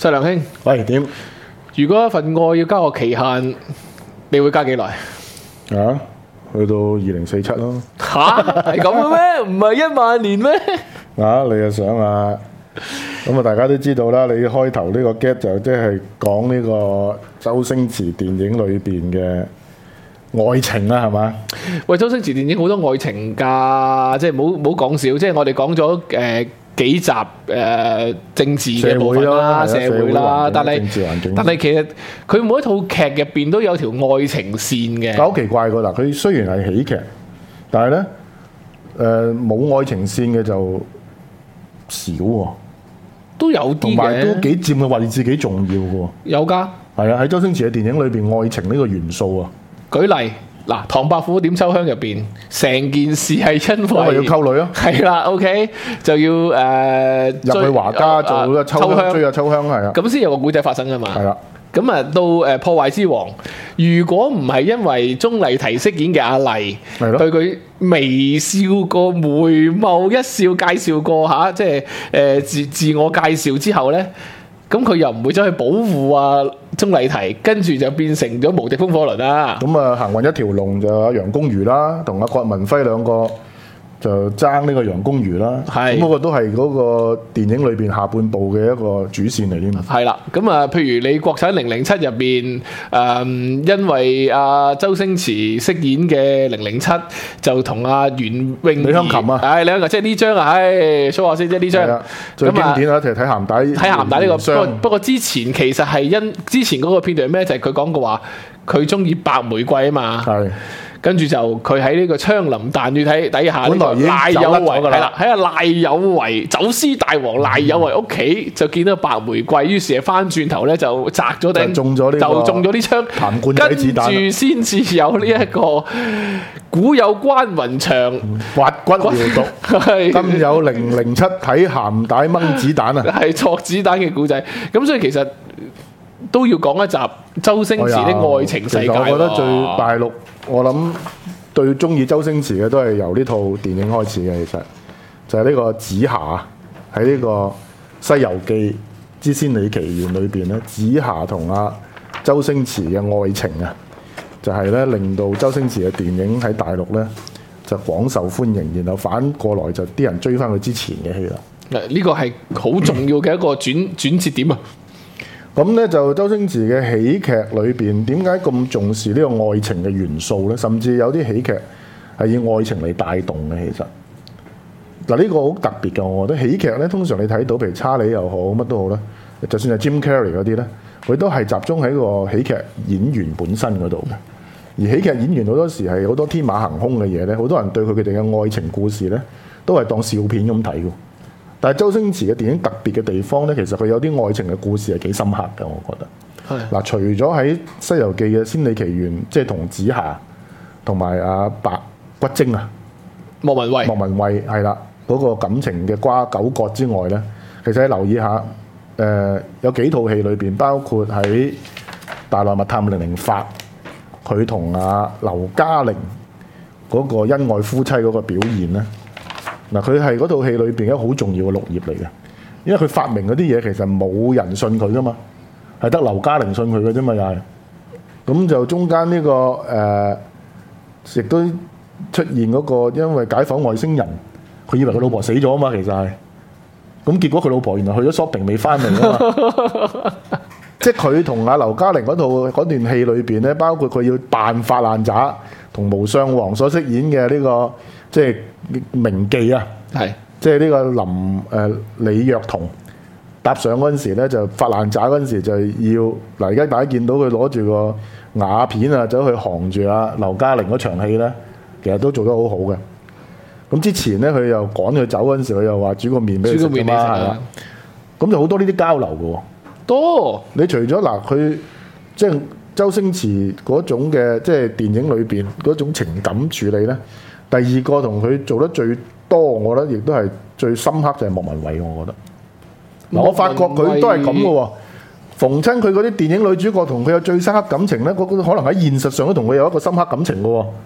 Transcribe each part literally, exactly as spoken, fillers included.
細良兄， 喂，點如果一份愛要加個期限，你會加幾耐？ 啊？去到二零四七咯。 吓，係咁嘅咩？唔係一萬年咩？ 啊，你又想啊？咁啊，大家都知道啦。你開頭呢個 get 就即係講呢個周星馳電影裏邊嘅愛情啦，係嘛？ 喂，周星馳電影好多愛情㗎，即係唔好唔好講笑。即係我哋講咗誒幾集誒、呃、政治嘅部分啦、社會啦，但係但係其實佢每一套劇入邊都有條愛情線嘅。 好奇怪㗎嗱，佢雖然係喜劇，但係咧誒冇愛情線嘅就少喎。 都有啲嘅， 同埋都幾佔嘅位置幾重要嘅喎。 有㗎， 係啊，喺周星馳嘅電影裏邊，愛情呢個元素啊。 舉例嗱，《唐伯虎點秋香》入邊，成件事係因為要溝女咯。 係啦 ，OK，就要誒入、呃、 去華家做咗秋香，追下秋香係啊。 咁先有個古仔發生㗎嘛。 係啦。 咁啊，到誒破壞之王，如果唔係因為鐘麗緹飾演嘅阿麗對佢微笑過、眉眸一笑介紹過嚇，即係誒、呃、自自我介紹之後咧，咁佢又唔會走去保護啊鐘麗緹，跟住就變成咗無敵風火輪啦。 咁啊，行運一條龍就阿楊公瑜啦，同阿郭文輝兩個就爭呢個楊公瑜啦。係，咁嗰個都係嗰個電影裏邊下半部嘅一個主線嚟添。 係啦，咁啊，譬如你國產零零七入邊，誒，因為阿周星馳飾演嘅零零七就同阿袁詠儀、 李香琴啊， 係李香琴，即係呢張啊，唉，show下先啫呢張。 最經典啊，一齊睇鹹帶。 睇鹹帶呢個，不過不過之前其實係因之前嗰個片段係咩？就係佢講過話，佢中意白玫瑰啊嘛。係。跟住就佢喺呢個槍林彈雨睇底下呢個賴有為係啦，喺阿賴有為走私大王賴有為屋企就見到白玫瑰，於是係翻轉頭咧就擲咗頂， 中咗呢就中咗啲槍， 彈罐仔子彈， 跟住先至有呢一個古有關雲長刮骨療毒，今有零零七睇鹹帶掹子彈啊， 係錯子彈嘅故仔。咁所以其實都要講一集周星馳的愛情世界。 我覺得最大陸，我諗最中意周星馳嘅都係由呢套電影開始嘅，其實就係呢個紫霞喺呢個《西遊記之仙履奇緣》裏邊咧，紫霞同阿周星馳嘅愛情啊，就係咧令到周星馳嘅電影喺大陸咧就廣受歡迎，然後反過來就啲人追翻佢之前嘅戲啦。 呢個係好重要嘅一個轉轉折點啊！ 咁咧就周星馳嘅喜劇裏邊點解咁重視呢個愛情嘅元素咧？甚至有啲喜劇係以愛情嚟帶動嘅。其實嗱，呢個好特別嘅，我覺得喜劇咧通常你睇到，譬如查理又好乜都好啦，就算係 Jim Carrey 嗰啲咧，佢都係集中喺個喜劇演員本身嗰度嘅。而喜劇演員好多時係好多天馬行空嘅嘢咧，好多人對佢哋嘅愛情故事咧都係當笑片咁睇嘅。但係周星馳嘅電影特別嘅地方咧，其實佢有啲愛情嘅故事係幾深刻嘅，我覺得。係嗱，除咗喺《西遊記》嘅仙履奇緣，即係同紫霞同埋阿白骨精啊， 莫文蔚， 莫文蔚係啦，嗰、那個感情嘅瓜糾葛之外咧，其實你留意下，誒、呃、有幾套戲裏邊，包括喺《大內密探零零發》，佢同阿劉嘉玲嗰個恩愛夫妻嗰個表現咧。嗱，佢係嗰套戲裏邊一個好重要嘅綠葉嚟嘅，因為佢發明嗰啲嘢其實冇人信佢噶嘛，係得劉嘉玲信佢嘅啫嘛，又係。咁就中間呢、這個誒，亦、呃、都出現嗰個因為解放外星人，佢以為佢老婆死咗啊嘛，其實係。咁結果佢老婆原來去咗 shopping 未翻嚟啊嘛。即係佢同阿劉嘉玲嗰套嗰段戲裏邊咧，包括佢要扮發爛渣，同無相王所飾演嘅呢、這個。即係名妓啊，係即係呢個林誒、呃、李若彤搭上嗰陣時咧，就發爛渣嗰陣時就要嗱，而家大家見到佢攞住個瓦片啊，走去扛住阿劉嘉玲嗰場戲咧，其實都做得好好嘅。咁之前咧，佢又趕佢走嗰陣時，佢又話煮個麵俾佢食㗎嘛，係啦。咁就好多呢啲交流嘅喎，多。你除咗嗱，佢即係周星馳嗰種嘅即係電影裏邊嗰種情感處理咧。第二個同佢做得最多，我覺得亦都係最深刻就係莫文蔚，我覺得。嗱，我發覺佢都係咁嘅喎。逢親佢嗰啲電影女主角同佢有最深刻感情咧，嗰個可能喺現實上都同佢有一個深刻感情嘅喎。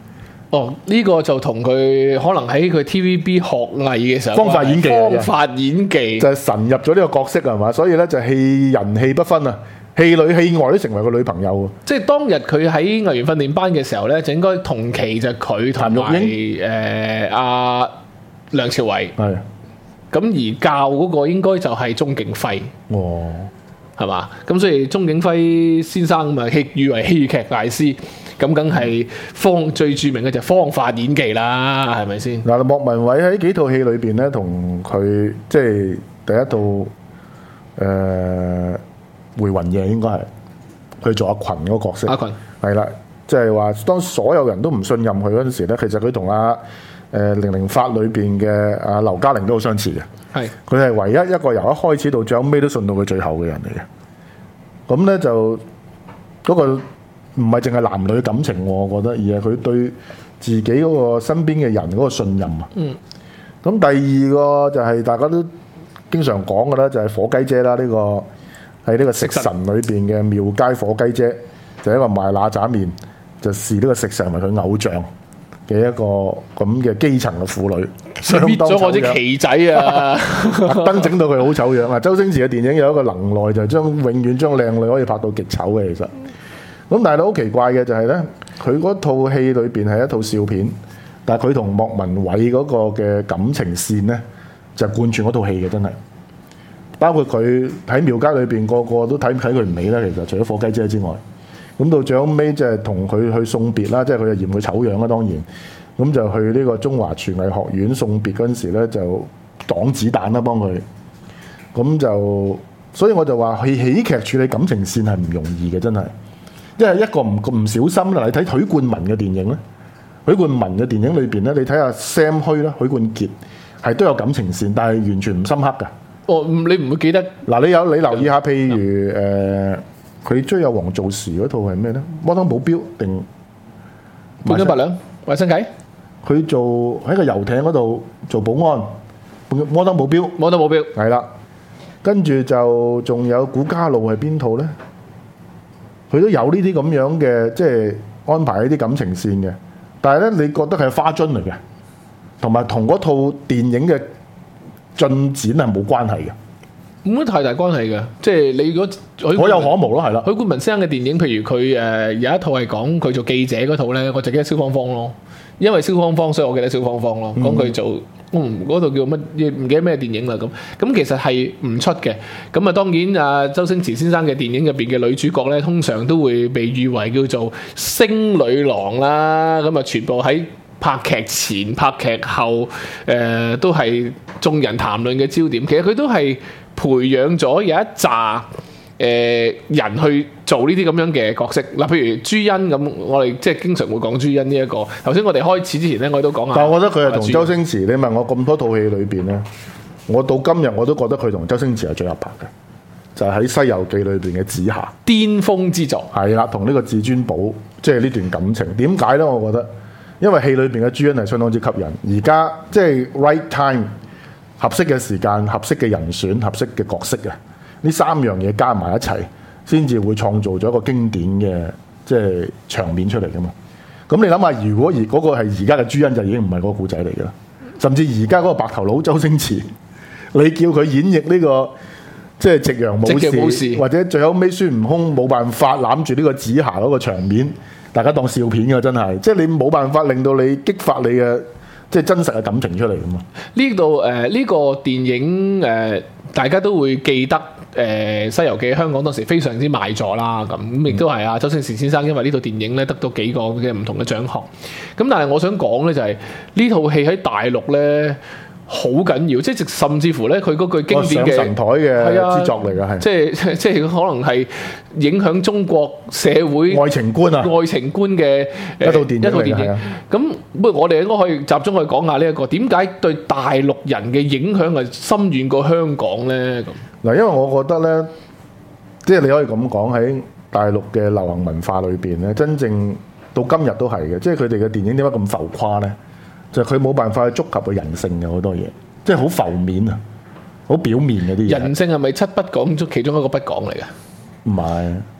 哦，呢、這個就同佢可能喺佢 T V B 學藝嘅時候， 方法演技， 方法演技就係神入咗呢個角色係嘛，所以咧就戲人戲不分啊，戲裏戲外都成為個女朋友。即係當日佢喺藝員訓練班嘅時候咧，就應該同期就佢同埋誒阿梁朝偉。係。咁而教嗰個應該就係鐘景輝。哦。係嘛？咁所以鐘景輝先生咪戲譽為戲劇大師。咁梗係方最著名嘅就係方法演技啦，係咪先？嗱， 莫文蔚喺幾套戲裏邊咧，同佢即係第一套誒、呃《回魂夜》應該係佢做阿群嗰個角色。阿群係啦，即係話當所有人都唔信任佢嗰陣時咧，其實佢同阿誒零零發裏邊嘅阿劉嘉玲都好相似嘅。係佢係唯一一個由一開始到最後尾都信到佢最後嘅人嚟嘅。咁咧就嗰、嗰個。唔係淨係男女感情，我覺得，而係佢對自己嗰個身邊嘅人嗰個信任啊。嗯。咁第二個就係大家都經常講嘅啦，就係火雞姐啦。呢、呢個喺呢個食神裏邊嘅廟街火雞姐，就係、一個賣乸渣麵，就視呢個食神為佢偶像嘅一個咁嘅基層嘅婦女。 搣咗我啲旗仔啊！ 特登整到佢好醜樣啊！周星馳嘅電影有一個能耐，就係將永遠將靚女可以拍到極醜嘅，其實。咁但係好奇怪嘅就係咧，佢嗰套戲裏邊係一套笑片，但係佢同莫文蔚嗰個嘅感情線咧，就貫穿嗰套戲嘅真係。包括佢喺廟街裏邊個個都睇睇佢唔起啦，其實除咗火雞姐之外，咁到最後尾即係同佢去送別啦，即係佢就嫌佢醜樣啦，當然，咁就去呢個中華廚藝學院送別嗰陣時咧，就擋子彈啦幫佢。咁就所以我就話，喜喜劇處理感情線係唔容易嘅，真係。因為一個唔唔小心啦，你睇許冠文嘅電影咧，許冠文嘅電影裏邊咧，你睇下 Sam 虛啦，許冠傑係都有感情線，但係完全唔深刻㗎。 哦，你唔會記得嗱？你有你留意下，譬如誒，佢、呃、追有黃造時嗰套係咩咧？摩登保鏢定半斤八兩？衛生計？佢做喺個遊艇嗰度做保安，摩登保鏢， 摩登保鏢係啦。跟住就仲有古家路係邊套咧？佢都有呢啲咁樣嘅，即係安排呢啲感情線嘅。但係咧，你覺得係花樽嚟嘅，同埋同嗰套電影嘅進展係冇關係嘅， 冇乜太大關係嘅。即係你如果可有可無咯，係啦。 許冠文先生嘅電影，譬如佢誒、呃、有一套係講佢做記者嗰套咧，我就記得蕭芳芳咯。因為蕭芳芳，所以我記得蕭芳芳咯。講佢做。嗯，嗰度叫乜？唔記得咩電影啦咁。咁其實係唔出嘅。咁啊，當然啊，周星馳先生嘅電影入邊嘅女主角咧，通常都會被譽為叫做星女郎啦。咁啊，全部喺拍劇前、拍劇後，誒、呃、都係眾人談論嘅焦點。其實佢都係培養咗有一紮誒、呃、人去做呢啲咁樣嘅角色嗱，譬如朱茵咁，我哋即係經常會講朱茵呢一個。頭先我哋開始之前咧，我都講下。但係我覺得佢係同周星馳，你問我咁多套戲裏邊咧，我到今日我都覺得佢同周星馳係最合拍嘅，就係喺《西遊記》裏邊嘅紫霞，巔峰之作。係啦，同呢個至尊寶，即係呢段感情。點解咧？我覺得，因為戲裏邊嘅朱茵係相當之吸引。而家即係 right time，合適嘅時間、合適嘅人選、合適嘅角色嘅。呢三樣嘢加埋一齊，先至會創造咗一個經典嘅即係場面出嚟噶嘛。咁你諗下，如果而嗰個係而家嘅朱茵，就已經唔係嗰個故仔嚟嘅啦。甚至而家嗰個白頭佬周星馳，你叫佢演繹呢、這個即係夕陽武士，或者最後尾孫悟空冇辦法攬住呢個紫霞嗰個場面，大家當笑片㗎，真係。即係你冇辦法令到你激發你嘅即係真實嘅感情出嚟㗎嘛。呢度誒呢個電影誒、呃，大家都會記得。誒、呃《西遊記》香港當時非常之賣座啦，咁咁亦都係啊周星馳先生因為呢套電影咧得到幾個嘅唔同嘅獎項。咁但係我想講咧就係、是、呢套戲喺大陸咧好緊要，即係甚至乎咧佢嗰句經典嘅上神台嘅之作嚟㗎，係即係即係可能係影響中國社會愛情觀啊愛情觀嘅一套電影一套電影。咁不如我哋應該可以集中去講下呢、這、一個點解對大陸人嘅影響係深遠過香港咧咁。嗱，因為我覺得咧，即係你可以咁講喺大陸嘅流行文化裏邊咧，真正到今日都係嘅，即係佢哋嘅電影點解咁浮誇咧？就係佢冇辦法去觸及個人性嘅好多嘢，即係好浮面啊，好表面嗰啲嘢。人性係咪七不講中其中一個不講嚟嘅？唔係，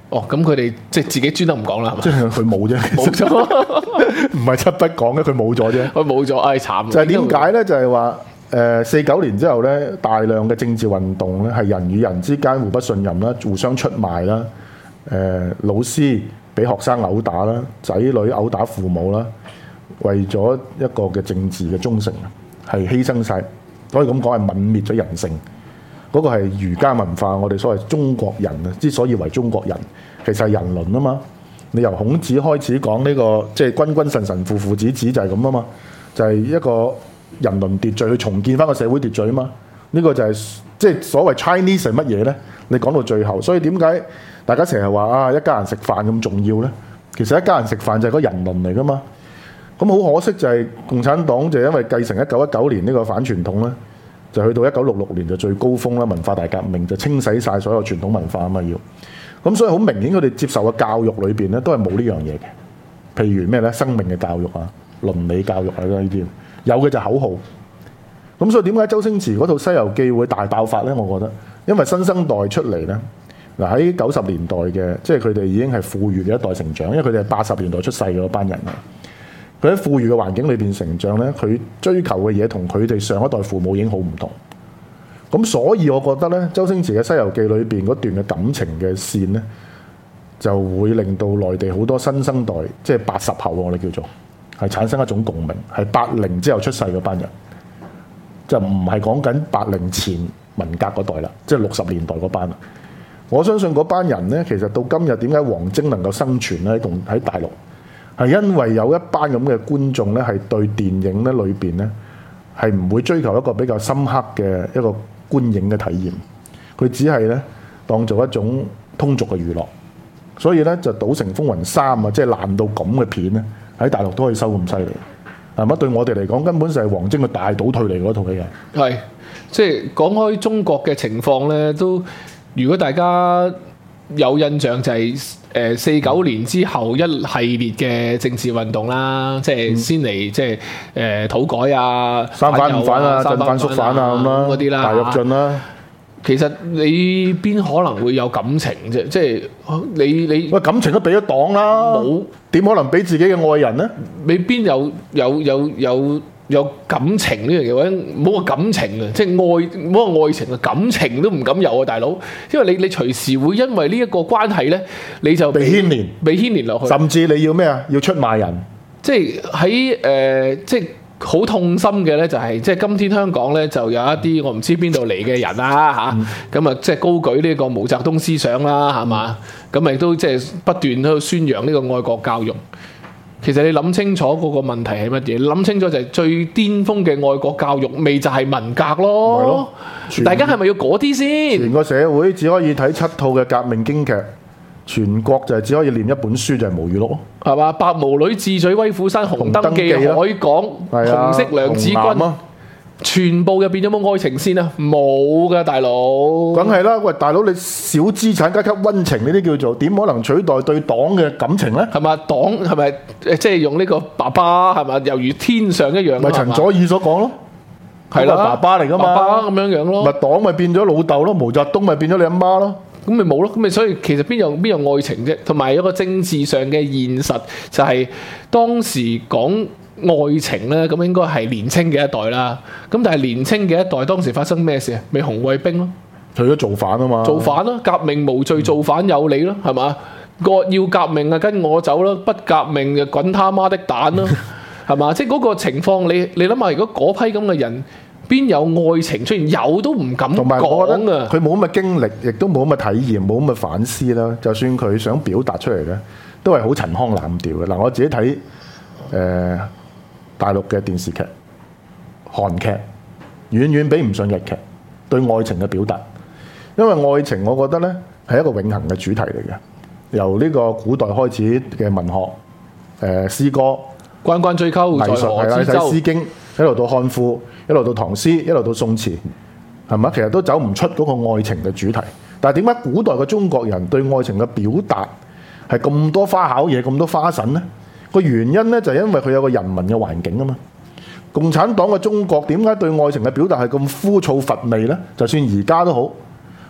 哦，咁佢哋即係自己專登唔講啦，係嘛？ 即係佢冇啫， 冇咗， 唔係七不講嘅，佢冇咗啫。 佢冇咗，唉慘！ 就係點解咧？就係話誒四九年之後咧，大量嘅政治運動咧，係人與人之間互不信任啦，互相出賣啦，誒、呃、老師俾學生毆打啦，仔女毆打父母啦，為咗一個嘅政治嘅忠誠，係犧牲晒，可以咁講係泯滅咗人性。嗰、那個係儒家文化，我哋所謂中國人啊，之所以為中國人，其實係人倫啊嘛。你由孔子開始講呢、這個，即係君君臣臣父父子子就係咁啊嘛，就係、是、一個人倫秩序去重建翻個社會秩序啊嘛。呢、這個就係、是、即係所謂 Chinese 係乜嘢呢？你講到最後，所以點解大家成日話啊一家人食飯咁重要呢？其實一家人食飯就係個人倫嚟噶嘛。咁好可惜就係共產黨就因為繼承一九一九年呢個反傳統咧，就去到一九六六年就最高峰啦，文化大革命就清洗晒所有傳統文化啊嘛要。咁所以好明顯佢哋接受嘅教育裏邊咧都係冇呢樣嘢嘅。譬如咩咧，生命嘅教育啊、倫理教育啊呢啲，有嘅就口號。咁所以點解周星馳嗰套《西遊記》會大爆發咧？我覺得因為新生代出嚟咧，嗱喺九十年代嘅，即係佢哋已經係富裕嘅一代成長，因為佢哋係八十年代出世嘅嗰班人啊。佢喺富裕嘅環境裏邊成長咧，佢追求嘅嘢同佢哋上一代父母已經好唔同。咁所以我覺得咧，周星馳嘅《西遊記》裏邊嗰段嘅感情嘅線咧，就會令到內地好多新生代，即係八十後我哋叫做係產生一種共鳴，係八零之後出世嗰班人，就唔係講緊八零前文革嗰代啦，即係六十年代嗰班啦。我相信嗰班人咧，其實到今日點解王晶能夠生存咧，喺喺大陸？係因為有一班咁嘅觀眾咧，係對電影咧裏邊咧係唔會追求一個比較深刻嘅一個觀影嘅體驗，佢只係咧當做一種通俗嘅娛樂，所以咧就《賭城風雲三》啊，即係爛到咁嘅片咧，喺大陸都可以收咁犀利，係咪？對我哋嚟講，根本就係王晶嘅大倒退嚟嗰套戲嘅。 係，即係講開中國嘅情況咧，都如果大家有印象就係誒四九年之後一系列嘅政治運動啦，即係先嚟即係誒土改啊、 三反五反啊、正反肅反啊咁啦， 嗰啲啦， 大躍進啦。 其實你邊可能會有感情啫？即係你你喂感情都俾咗黨啦，冇點可能俾自己嘅愛人咧？ 你邊有有有有有感情呢樣嘢？或者冇個感情啊，即係愛冇個愛情啊，感情都唔敢有啊，大佬！因為你你隨時會因為呢一個關係咧，你就被牽連， 被牽連落去， 甚至你要咩啊？要出賣人， 即係喺誒，即係。好痛心嘅咧，就係即係今天香港咧，就有一啲我唔知邊度嚟嘅人啦嚇，咁啊即係高舉呢個毛澤東思想啦，係嘛？咁亦都即係不斷喺度宣揚呢個愛國教育。其實你諗清楚嗰個問題係乜嘢？你諗清楚就係最巔峰嘅愛國教育，未就係文革咯。大家係咪要嗰啲先？ 全個社會只可以睇七套嘅革命京劇。全國就係只可以念一本書，就係《無語錄》咯，係嘛？白毛女智取威虎山，紅燈記海港，紅色娘子軍，啊、全部入邊有冇愛情線啊？冇噶，大佬。 梗係啦，喂，大佬你小資產階級溫情呢啲叫做點可能取代對黨嘅感情咧？ 係嘛？黨係咪即係用呢個爸爸係嘛？猶如天上一樣。 咪陳佐洱所講咯，係啦，爸爸嚟噶嘛， 爸爸咁樣樣咯。 咪黨咪變咗老豆咯，毛澤東咪變咗你阿媽咯。 咁咪冇咯，咁咪所以其實邊有邊有愛情啫？同埋有個政治上嘅現實，就係、是、當時講愛情咧，咁應該係年青嘅一代啦。咁但係年青嘅一代當時發生咩事啊？咪紅衛兵咯， 除咗造反啊嘛， 造反咯，革命無罪，造反有理咯，係嘛？個要革命啊，跟我走咯，不革命就滾他媽的蛋咯，係嘛？即係嗰個情況，你你諗下，如果嗰批咁嘅人。邊有愛情出現？有都唔敢講啊！ 佢冇咁嘅經歷，亦都冇咁嘅體驗，冇咁嘅反思啦。就算佢想表達出嚟咧，都係好陳腔濫調嘅。嗱，我自己睇誒、呃、大陸嘅電視劇、韓劇，遠遠比唔上日劇對愛情嘅表達。因為愛情，我覺得咧係一個永恆嘅主題嚟嘅。由呢個古代開始嘅文學、誒、呃、詩歌、 關關雎鳩，在河之洲， 睇《詩經》，一路到漢賦，一路到唐詩，一路到宋詞，係咪？其實都走唔出嗰個愛情嘅主題。但係點解古代嘅中國人對愛情嘅表達係咁多花巧嘢、咁多花神呢？個原因呢，就係因為佢有個人民嘅環境啊嘛。共產黨嘅中國點解對愛情嘅表達係咁枯燥乏味呢？就算而家都好，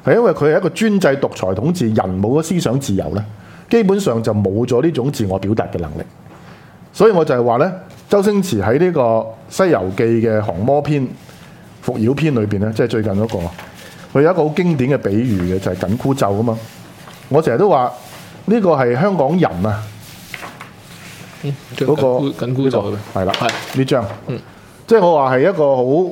係因為佢係一個專制獨裁統治，人冇咗思想自由咧，基本上就冇咗呢種自我表達嘅能力。所以我就係話咧，周星馳喺呢個《西遊記》嘅降魔篇、伏妖篇裏邊咧，即係最近嗰、嗰個，佢有一個好經典嘅比喻嘅，就係、是、緊箍咒啊嘛。我成日都話呢個係香港人啊，嗰、嗯那個緊箍咒係啦，係呢張，嗯、即係我話係一個好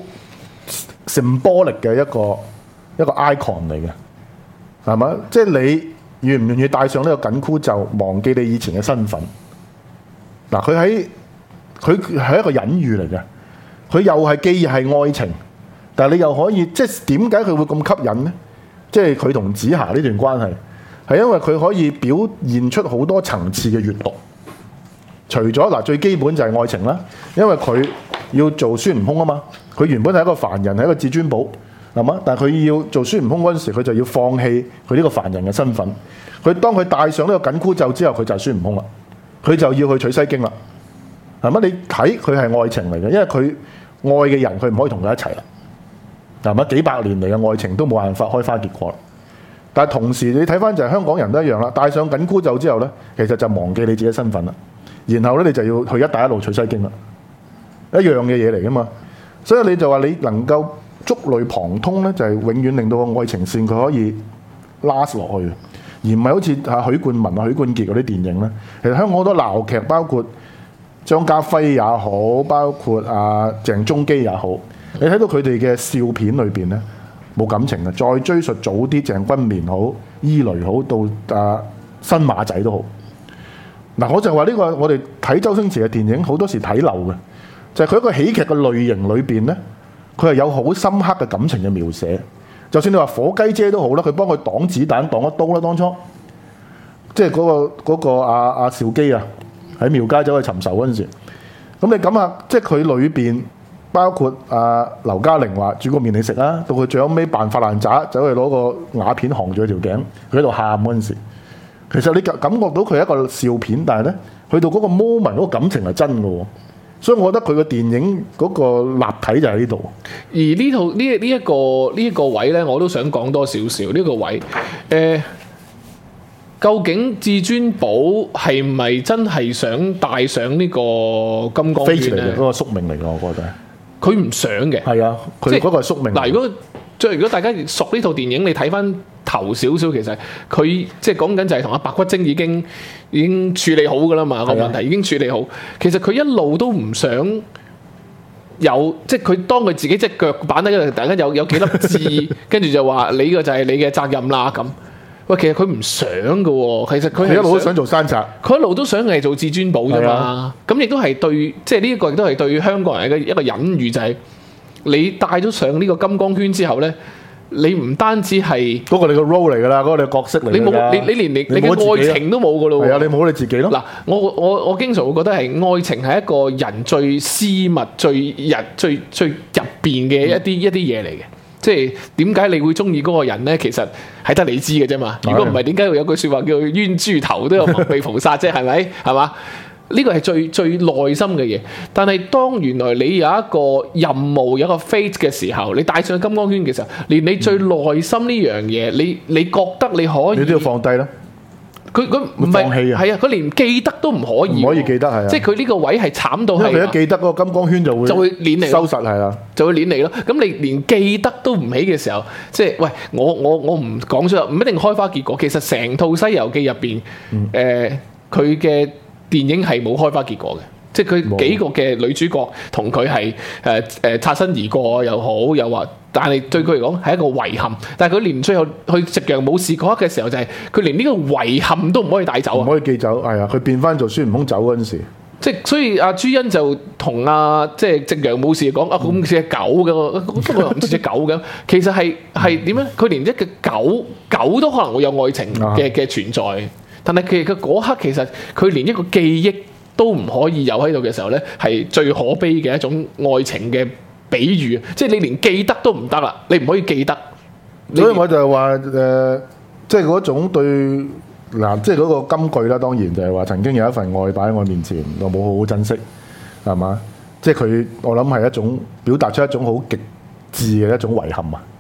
symbolic 嘅一個一個 icon 嚟嘅，係嘛？即係你願唔願意戴上呢個緊箍咒，忘記你以前嘅身份？嗱，佢喺佢係一個隱喻嚟嘅，佢又係既係愛情，但係你又可以即係點解佢會咁吸引呢？即係佢同紫霞呢段關係，係因為佢可以表現出好多層次嘅閱讀。除咗嗱最基本就係愛情啦，因為佢要做孫悟空啊嘛，佢原本係一個凡人，係一個至尊寶，係嘛？但係佢要做孫悟空嗰陣時，佢就要放棄佢呢個凡人嘅身份。佢當佢戴上呢個緊箍咒之後，佢就係孫悟空啦。佢就要去取西經啦，係嘛？你睇佢係愛情嚟嘅，因為佢愛嘅人，佢唔可以同佢一齊啦，係嘛？幾百年嚟嘅愛情都冇辦法開花結果。但係同時你睇翻就係香港人都一樣啦，戴上緊箍咒之後咧，其實就忘記你自己身份啦，然後咧你就要去一帶一路取西經啦，一樣嘅嘢嚟噶嘛。所以你就話你能夠觸類旁通咧，就係永遠令到個愛情線佢可以 last 落去。而唔係好似啊許冠文啊許冠傑嗰啲電影咧，其實香港好多鬧劇，包括張家輝也好，包括啊鄭中基也好，你睇到佢哋嘅笑片裏邊咧冇感情嘅。再追述早啲，鄭君綿好、伊雷好，到啊新馬仔都好。嗱，我就話呢個我哋睇周星馳嘅電影好多時睇漏嘅，就係、是、佢一個喜劇嘅類型裏邊咧，佢係有好深刻嘅感情嘅描寫。就算你話火雞姐都好啦，佢幫佢擋子彈擋一刀啦，當初即係嗰、嗰個嗰、嗰個阿阿兆基啊，喺廟街走去尋仇嗰陣時，咁你諗下，即係佢裏邊包括阿劉嘉玲話煮個麵你食啦，到佢最後尾扮發爛渣，走去攞個瓦片扛住佢條頸，佢喺度喊嗰陣時，其實你感感覺到佢係一個笑片，但係咧去到嗰個 moment 嗰個感情係真嘅喎。所以我覺得佢個電影嗰個立體就喺呢度。 而呢套呢呢一個呢一個位咧，我都想講多少少呢個位。誒、呃，究竟至尊寶係咪真係想帶上呢個金剛圈咧？嗰個宿命嚟㗎，我覺得。 佢唔想嘅。係啊，佢嗰個係宿命。 嗱，如果即係如果大家熟呢套電影，你睇翻頭少少，其實佢即係講緊就係同阿白骨精已經已經處理好㗎啦嘛，個問題已經處理好。其實佢一路都唔想有，即係佢當佢自己隻腳板喺度，突然間有有幾粒痣，跟住就話你呢個就係你嘅責任啦咁。喂，其實佢唔想㗎喎，其實佢一路都想做山賊， 佢一路都想係做至尊寶啫嘛。咁亦都係對，即係呢一個亦都係對香港人嘅一個隱喻，就係、是、你戴咗上呢個金剛圈之後咧。你唔單止係嗰個你個 role 嚟㗎啦，嗰、那個你角色嚟㗎。你冇你你連你你嘅愛情都冇㗎咯喎。 係啊，你冇你自己咯。 嗱，我我我經常會覺得係愛情係一個人最私密、最人最最入邊嘅一啲、嗯、一啲嘢嚟嘅。即係點解你會中意嗰個人咧？其實係得你知嘅啫嘛。如果唔係，點解會有句説話叫冤豬頭都有蒙蔽菩薩啫？係咪？係嘛？呢個係最最內心嘅嘢，但係當原來你有一個任務、有一個 fate 嘅時候，你戴上金剛圈嘅時候，連你最內心呢樣嘢，你你覺得你可以， 你都要放低啦。 佢佢唔係係啊，佢連記得都唔可以， 唔可以記得係啊。即係佢呢個位係慘到係， 因為佢一記得嗰個金剛圈就會就會攣你收實係啦， 就會攣你咯。咁你連記得都唔起嘅時候，即係喂我我我唔講出，唔一定開花結果。其實成套《西遊記》入邊，誒佢嘅電影係冇開花結果嘅，即係佢幾個嘅女主角同佢係誒誒擦身而過又好，又話，但係對佢嚟講係一個遺憾。但係佢連最後去夕陽武士嗰刻嘅時候，就係佢連呢個遺憾都唔可以帶走啊！ 唔可以寄走，係啊！佢變翻做孫悟空走嗰陣時， 即係所以阿朱茵就同阿即係夕陽武士講啊，咁似隻狗嘅，不過唔似隻狗嘅。其實係係點樣？佢連一隻狗狗都可能會有愛情嘅嘅存在。但係其實嗰刻其實佢連一個記憶都唔可以有喺度嘅時候咧，係最可悲嘅一種愛情嘅比喻。即係你連記得都唔得啦，你唔可以記得。 所以我就係話誒，即係嗰種對嗱，即係嗰個金句啦。當然就係話曾經有一份愛擺喺我面前，我冇好好珍惜，係嘛？即係佢，我諗係一種表達出一種好極致嘅一種遺憾啊！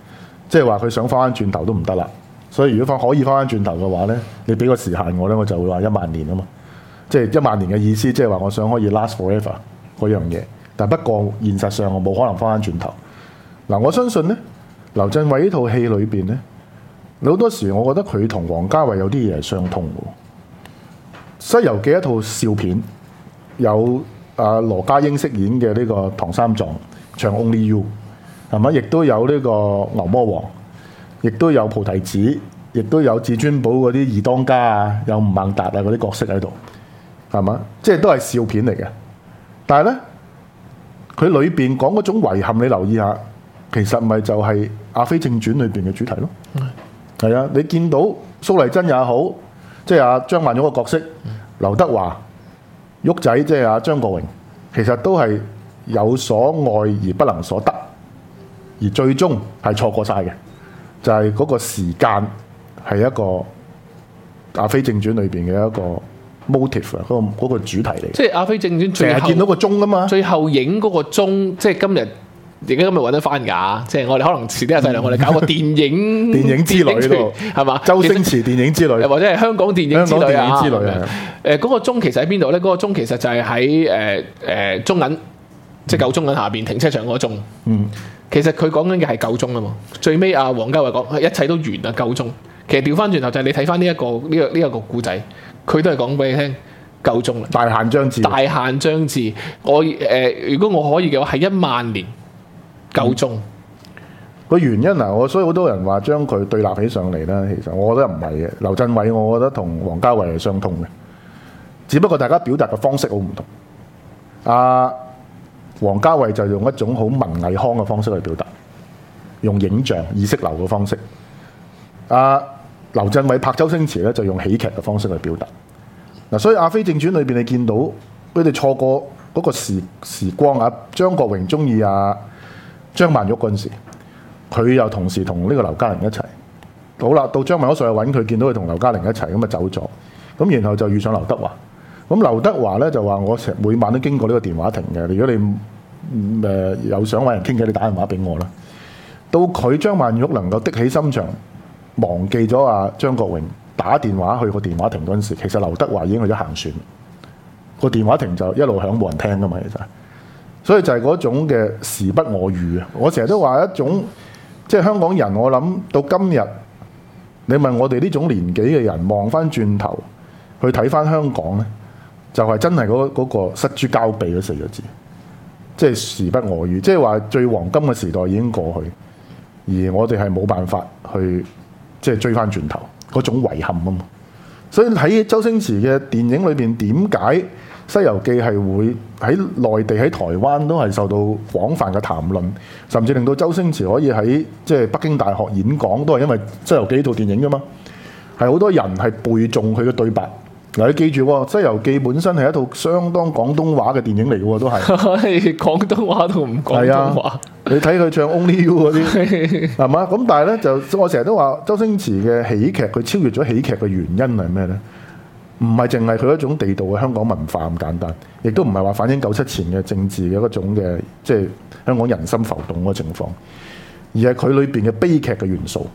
即係話佢想翻翻轉頭都唔得啦。所以如果翻可以翻翻轉頭嘅話咧，你俾個時限我咧，我就會話一萬年啊嘛。即係一萬年嘅意思，即係話我想可以 last forever 嗰樣嘢。但不過現實上我冇可能翻翻轉頭。嗱，我相信咧，劉鎮偉呢套戲裏邊咧，好多時我覺得佢同王家衛有啲嘢係相通嘅。《西遊記》一套笑片，有啊羅家英飾演嘅呢個唐三藏唱 Only You， 係咪？亦都有呢個牛魔王，亦都有菩提子，亦都有至尊寶嗰啲二當家啊，有吳孟達啊嗰啲角色喺度，係嘛？即係都係笑片嚟嘅。但係咧，佢裏邊講嗰種遺憾，你留意下，其實咪就係《阿飛正傳》裏邊嘅主題咯。係、嗯、啊，你見到蘇麗珍也好，即係阿張曼玉個角色，劉德華、旭仔，即係阿張國榮，其實都係有所愛而不能所得，而最終係錯過晒嘅，就係、是、嗰個時間係一個《阿飛正傳》裏邊嘅一個 motive 啊，嗰個嗰個主題嚟。即係《阿飛正傳》最後成日見到個鐘噶嘛，最後影嗰個鐘，即係今日。而家今日揾得翻㗎，即係我哋可能遲啲阿細良，我哋搞個電影電影之旅嗰度，係嘛？周星馳電影之旅，或者係香港電影之旅啊。誒嗰、呃嗰個鐘其實喺邊度咧？嗰、嗰個鐘其實就係喺誒誒中銀，即係舊中銀下邊停車場嗰個鐘。嗯，其實佢講緊嘅係夠鐘啊嘛。最尾阿王家衛講一切都完啦，夠鐘。其實調翻轉頭就係你睇翻呢一個呢、呢個呢一、呢個故仔，佢都係講俾你聽夠鐘啦。大限將至，大限將至。我誒、呃，如果我可以嘅話，係一萬年。夠鐘個原因啊！我所以好多人話將佢對立起上嚟啦，其實我覺得唔係嘅。劉鎮偉，我覺得同王家衛係相通嘅，只不過大家表達嘅方式好唔同。阿王家衛就用一種好文藝腔嘅方式去表達，用影像意識流嘅方式。阿劉鎮偉拍周星馳咧，就用喜劇嘅方式去表達。嗱，所以《阿飛正傳》裏邊你見到佢哋錯過嗰個時時光啊，張國榮中意阿張曼玉嗰陣時，佢又同時同呢個劉嘉玲一齊。好啦，到張曼玉上去揾佢，見到佢同劉嘉玲一齊，咁啊走咗。咁然後就遇上劉德華。咁劉德華咧就話：我成每晚都經過呢個電話亭嘅。如果你誒、呃、有想揾人傾偈，你打電話俾我啦。到佢張曼玉能夠的起心腸，忘記咗阿張國榮打電話去個電話亭嗰陣時，其實劉德華已經去咗行船。個電話亭就一路響冇人聽噶嘛，其實。所以就係嗰種嘅時不我與啊！我成日都話一種，即係香港人，我諗到今日，你問我哋呢種年紀嘅人望翻轉頭去睇翻香港咧，就係、是、真係嗰嗰個失諸交臂嗰四個字，即係時不我與，即係話最黃金嘅時代已經過去，而我哋係冇辦法去即係追翻轉頭嗰種遺憾啊嘛！所以喺周星馳嘅電影裏邊，點解《西遊記》係會喺內地喺台灣都係受到廣泛嘅談論，甚至令到周星馳可以喺即係北京大學演講，都係因為《西遊記》呢套電影㗎嘛。係好多人係背誦佢嘅對白。嗱，你記住喎，《西遊記》本身係一套相當廣東話嘅電影嚟嘅喎，都係。係廣東話同唔廣東話。啊、你睇佢唱 Only You 嗰啲係嘛？咁但係咧就我成日都話周星馳嘅喜劇，佢超越咗喜劇嘅原因係咩咧？唔係淨係佢一種地道嘅香港文化咁簡單，亦都唔係話反映九七前嘅政治嘅嗰種嘅即係香港人心浮動嗰個情況，而係佢裏邊嘅悲劇嘅元素，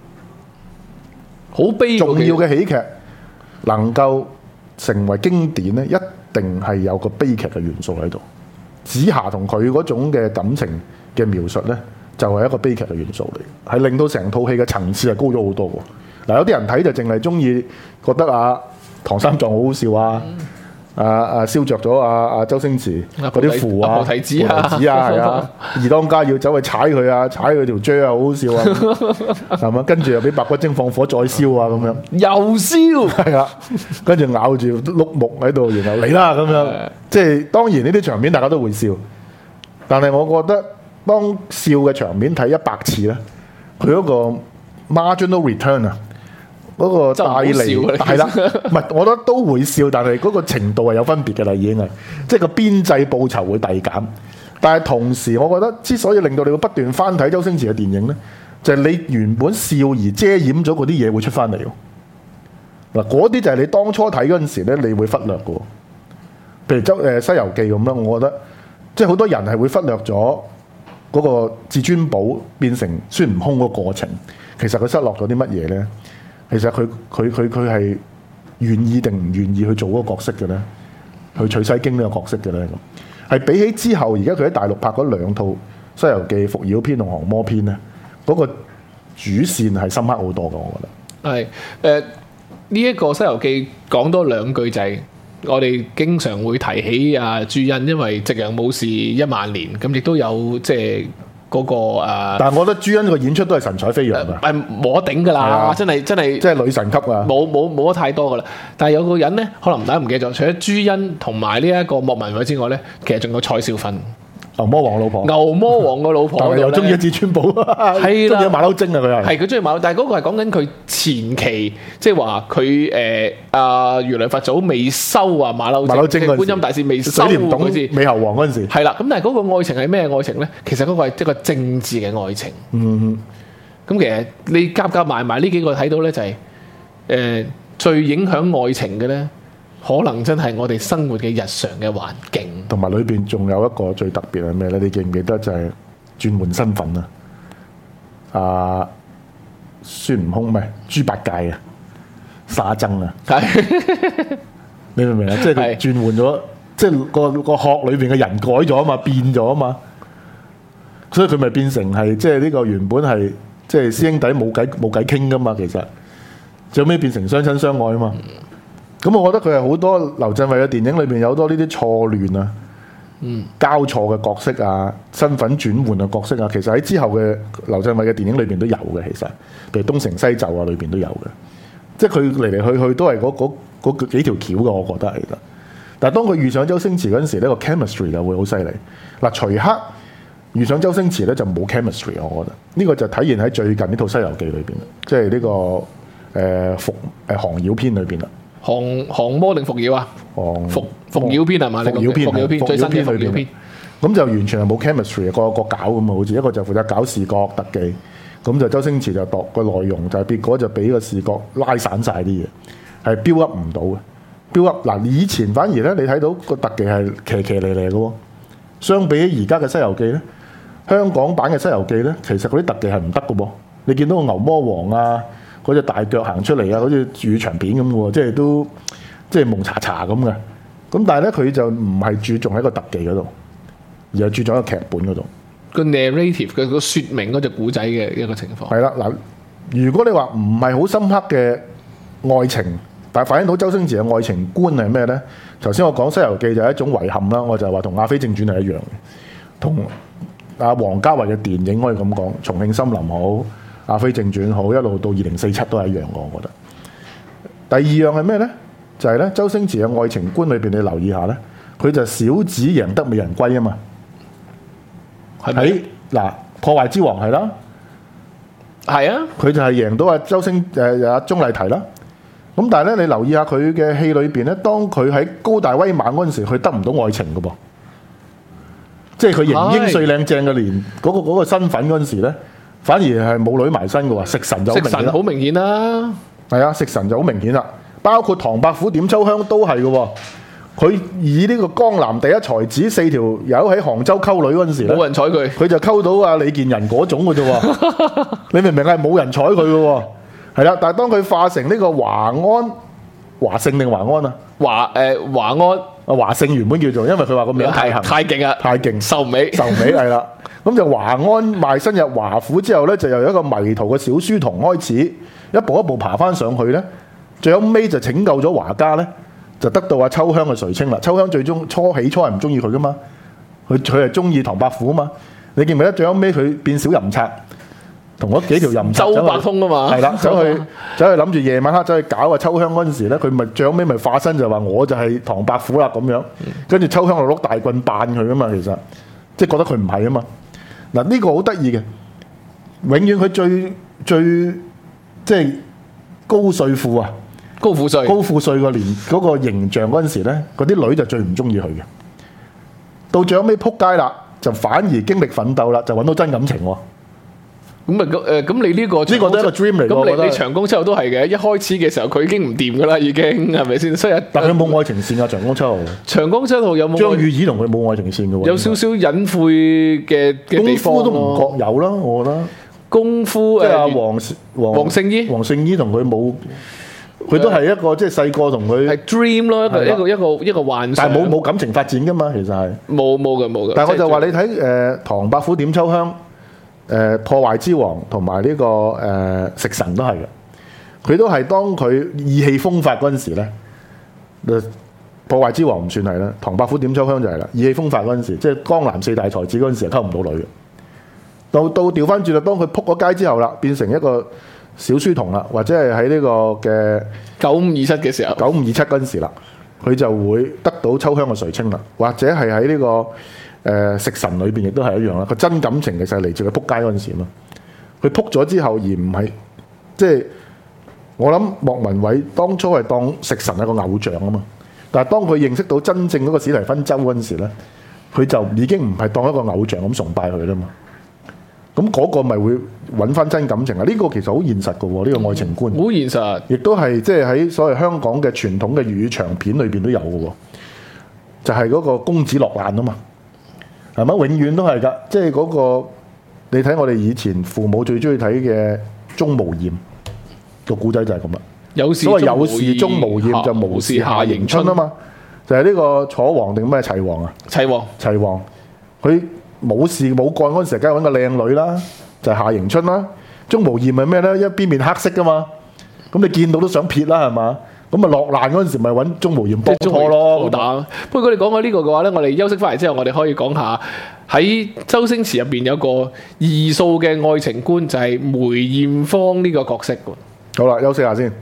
好悲重要嘅喜劇能夠成為經典咧，一定係有個悲劇嘅元素喺度。紫霞同佢嗰種嘅感情嘅描述咧，就係一個悲劇嘅元素嚟，係令到成套戲嘅層次係高咗好多喎。嗱，有啲人睇就淨係中意覺得啊〜唐三藏好好笑啊！啊啊燒着咗啊啊周星馳嗰啲符啊、菩提子啊，係啊，二當家要走去踩佢啊，踩佢條啫啊，好好笑啊，係嘛？跟住又俾白骨精放火再燒啊，咁樣又燒，係啊，跟住咬住碌木喺度，然後嚟啦咁樣。即係當然呢啲場面大家都會笑，但係我覺得當笑嘅場面睇一百次咧，佢嗰個 marginal return 啊。嗰個帶嚟係啦，唔係我覺得都會笑，但係嗰個程度係有分別嘅啦，已經係即係個邊際報酬會遞減。但係同時，我覺得之所以令到你會不斷翻睇周星馳嘅電影咧，就係、是、你原本笑而遮掩咗嗰啲嘢會出翻嚟喎。嗱，嗰啲就係你當初睇嗰陣時咧，你會忽略嘅。譬如周誒《西遊記》咁啦，我覺得即係好多人係會忽略咗嗰個至尊寶變成孫悟空嗰個過程，其實佢失落咗啲乜嘢咧？其實佢佢佢佢係願意定唔願意去做嗰個角色嘅咧？去取西經呢個角色嘅咧？咁係比起之後，而家佢喺大陸拍嗰兩套《西遊記》《伏妖篇》同《降魔篇》咧，嗰、嗰個主線係深刻好多嘅，我覺得。係誒呢一個《西遊記》講多兩句就係。我哋經常會提起啊朱茵，因為夕陽武士一萬年，咁亦都有即係嗰個誒。呃、 但係我覺得朱茵個演出都係神采飛揚嘅， 誒冇得頂㗎啦，真係真係， 即係女神級啊！ 冇冇冇得太多㗎啦。但係有個人咧，可能大家唔記得咗，除咗朱茵同埋呢一個莫文蔚之外咧，其實仲有蔡少芬。牛魔王老婆，牛魔王個老婆，但係又中意至尊寶，係啦，中意馬騮精啊！佢係係佢中意馬騮，但係嗰個係講緊佢前期，即係話佢誒阿如來佛祖未收啊馬騮馬騮精，觀音大士未收嗰時，美猴王嗰陣時係啦。咁但係嗰個愛情係咩愛情咧？其實嗰個係一個政治嘅愛情。嗯，咁其實你夾夾埋埋呢幾個睇到咧，就係誒最影響愛情嘅咧。可能真係我哋生活嘅日常嘅環境，同埋裏邊仲有一個最特別係咩咧？你記唔記得就係轉換身份啊？啊，孫悟空咩？豬八戒啊，沙僧啊，你明唔明啊？即係佢轉換咗，即係個個殼裏邊嘅人改咗啊嘛，變咗啊嘛，所以佢咪變成係即係呢個原本係即係師兄弟冇計冇計傾噶嘛，其實最尾變成相親相愛啊嘛。咁我覺得佢係好多劉鎮偉嘅電影裏邊有好多呢啲錯亂啊、嗯、交錯嘅角色啊、身份轉換嘅角色啊，其實喺之後嘅劉鎮偉嘅電影裏邊都有嘅。其實，譬如東成西就啊，裏邊都有嘅。即係佢嚟嚟去去都係嗰嗰嗰幾條橋嘅，我覺得係啦。但係當佢遇上周星馳嗰陣時，呢個 chemistry 就會好犀利。嗱，徐克遇上周星馳咧就冇 chemistry，我覺得呢個就體現喺最近呢套《西遊記》裏邊啦，即係呢個誒伏誒降妖篇裏邊啦。降降魔定伏妖啊？伏伏妖篇係嘛？伏妖篇，伏妖篇最新嘅伏妖篇。咁就完全係冇 chemistry，個個搞咁啊，好似一個就負責搞視覺特技，咁就周星馳就度個內容，就係結果就俾個視覺拉散晒啲嘢，係 build up 唔到嘅。build up 嗱，以前反而咧，你睇到個特技係騎騎嚟嚟嘅喎。相比起而家嘅《西遊記》咧，香港版嘅《西遊記》咧，其實嗰啲特技係唔得嘅噃。你見到個牛魔王啊〜嗰隻大腳行出嚟啊，好似粵語長片咁喎，即係都即係蒙查查咁嘅。咁但係咧，佢就唔係注重喺個特技嗰度，而係注重喺個劇本嗰度。個 narrative 嘅個説明嗰隻古仔嘅一個情況。係啦，嗱，如果你話唔係好深刻嘅愛情，但係反映到周星馳嘅愛情觀係咩咧？頭先我講《西遊記》就係一種遺憾啦，我就係話同《阿飛正傳》係一樣嘅，同阿王家衛嘅電影可以咁講，《重慶森林》好。阿飛正傳好，一路到二零四七都係一樣嘅，我覺得。第二樣係咩咧？就係、是、咧，周星馳嘅愛情觀裏邊，你留意下咧，佢就小子贏得美人歸啊嘛。喺嗱破壞之王係啦，係啊，佢就係贏到阿周星誒阿鐘麗緹啦。咁但係咧，你留意下佢嘅戲裏邊咧，當佢喺高大威猛嗰陣時，佢得唔到愛情嘅噃。即係佢型英帥靚正嘅年嗰個嗰、那個身份嗰陣時咧。反而係冇女埋身嘅喎，食神就好明顯。食神好明顯啦，係啊，食神就好明顯啦。包括唐伯虎點秋香都係嘅喎。佢以呢個江南第一才子四條友喺杭州溝女嗰陣時咧，冇人睬佢，佢就溝到阿李健仁嗰種嘅啫喎。你明唔明係冇人睬佢嘅喎？係啦，但係當佢化成呢個華安、華勝定華安啊？華誒、呃、華安啊，華勝原本叫做，因為佢話個名太行太勁啊，太勁，壽尾壽尾係啦。咁就華安賣身入華府之後咧，就由一個迷途嘅小書童開始，一步一步爬翻上去咧，最後尾就拯救咗華家咧，就得到阿秋香嘅垂青啦。秋香最終初起初係唔中意佢噶嘛，佢佢係中意唐伯虎啊嘛。你記唔記得最後尾佢變小淫賊，同嗰幾條淫賊周伯通啊嘛，係啦，走去走去諗住夜晚黑走去搞阿秋香嗰陣時咧，佢咪最後尾咪化身就話我就係唐伯虎啦咁樣，跟住秋香就攞大棍扮佢啊嘛，其實即係覺得佢唔係啊嘛。嗱，呢個好得意嘅，永遠佢最最即係高帥富啊，高富帥，高富帥個年嗰個形象嗰陣時咧，嗰啲女就最唔中意佢嘅。到最後尾撲街啦，就反而經歷奮鬥啦，就揾到真感情喎。 咁啊誒咁你呢個呢個都係一個 dream 嚟㗎。 咁你你長江七號都係嘅，一開始嘅時候佢已經唔掂㗎啦，已經係咪先？所以但係佢冇愛情線啊，長江七號。 長江七號有冇？ 張雨綺同佢冇愛情線嘅喎。 有少少隱晦嘅嘅地方功夫都唔覺有啦，我覺得。 功夫即係阿黃黃黃聖依， 黃聖依同佢冇。佢都係一個即係細個同佢係 dream 咯，一個一個一個一個幻想。 但係冇冇感情發展㗎嘛，其實係冇冇嘅冇嘅。 但係我就話你睇誒唐伯虎點秋香、誒破壞之王同埋呢個誒食神都係嘅。佢都係當佢意氣風發嗰陣時咧，破壞之王唔算係啦，唐伯虎點秋香就係啦。意氣風發嗰陣時，即係江南四大才子嗰陣時，係溝唔到女嘅。到到調翻轉啦，當佢撲咗街之後啦，變成一個小書童啦，或者係喺呢個嘅九五二七嘅時候， 九五二七嗰陣時啦，佢就會得到秋香嘅垂青啦，或者係喺呢個誒、呃、食神裏邊亦都係一樣啦。個真感情其實係嚟自佢撲街嗰陣時嘛。佢撲咗之後而唔係即係我諗莫文蔚當初係當食神係個偶像啊嘛，但係當佢認識到真正嗰個史提芬周嗰陣時咧，佢就已經唔係當一個偶像咁崇拜佢啦嘛。咁嗰個咪會揾翻真感情啊！呢、這個其實好現實嘅喎，呢、這個愛情觀。 好現實，亦都係即係喺所謂香港嘅傳統嘅粵語長片裏邊都有嘅喎，就係、是、嗰個公子落難啊嘛，係咪？永遠都係㗎，即係嗰個你睇我哋以前父母最中意睇嘅鍾無艷個古仔就係咁啦。有事所謂有事鍾無艷就無事夏迎春啊嘛，就係、是、呢個楚王定咩齊王啊？ 齊王， 齊王，佢。冇事冇幹嗰陣時，梗係揾個靚女啦，就係、是、夏迎春啦。鍾無艷係咩咧？一邊面黑色噶嘛，咁你見到都想撇啦，係嘛？咁啊落難嗰陣時，咪揾鍾無艷幫拖咯。好打。不過你講緊呢個嘅話咧，我哋休息翻嚟之後，我哋可以講下喺周星馳入邊有個異數嘅愛情觀，就係、是、梅艷芳呢個角色。好啦，休息下先。